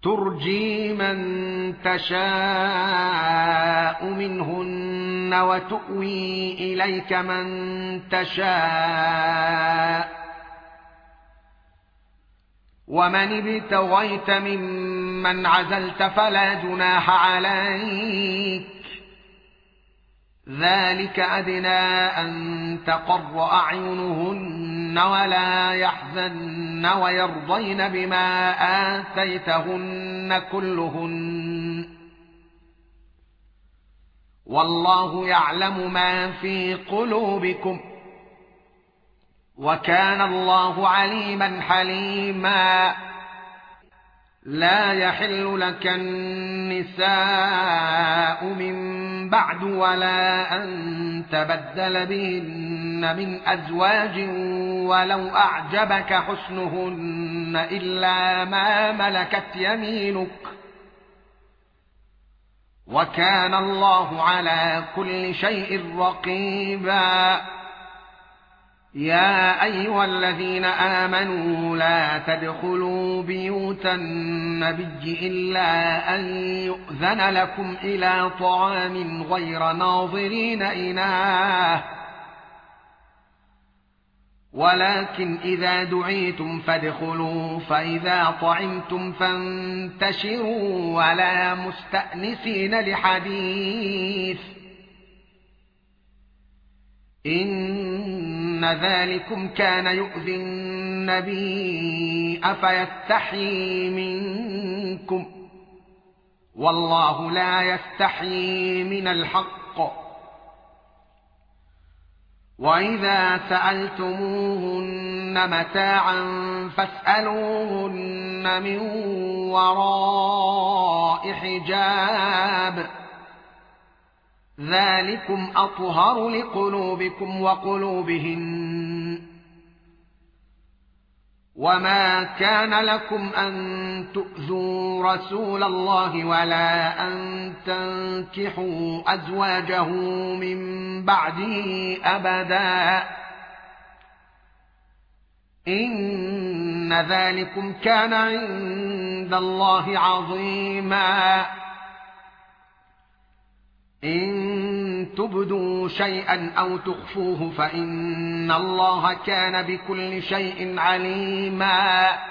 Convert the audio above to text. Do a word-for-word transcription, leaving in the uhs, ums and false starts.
ترجي من تشاء منهن وتؤوي إليك من تشاء ومن ابتغيت ممن عزلت فلا جناح عليك ذلك أدنى أن تقر أعينهن ولا يحزن ويرضين بما آتيتهن كلهن والله يعلم ما في قلوبكم وكان الله عليما حليما لا يحل لك النساء من بعد ولا أن تبدل بهن من أزواج ولو أعجبك حسنهن إلا ما ملكت يمينك وكان الله على كل شيء رقيبا يا أيها الذين آمنوا لا تدخلوا بيوت النبي إلا أن يؤذن لكم إلى طعام غير ناظرين إناه ولكن إذا دعيتم فادخلوا فإذا طعمتم فانتشروا ولا مستأنسين لحديث إن ذلكم كان يؤذي النبي أفيستحيي منكم والله لا يستحيي من الحق وإذا سألتموهن متاعا فاسألوهن من وراء حجاب ذلكم أطهر لقلوبكم وقلوبهن وما كان لكم أن تؤذوا رسول الله ولا أن تنكحوا أزواجه من بعده أبدا إن ذلكم كان عند الله عظيما إن تبدوا شيئا أو تخفوه فإن الله كان بكل شيء عليما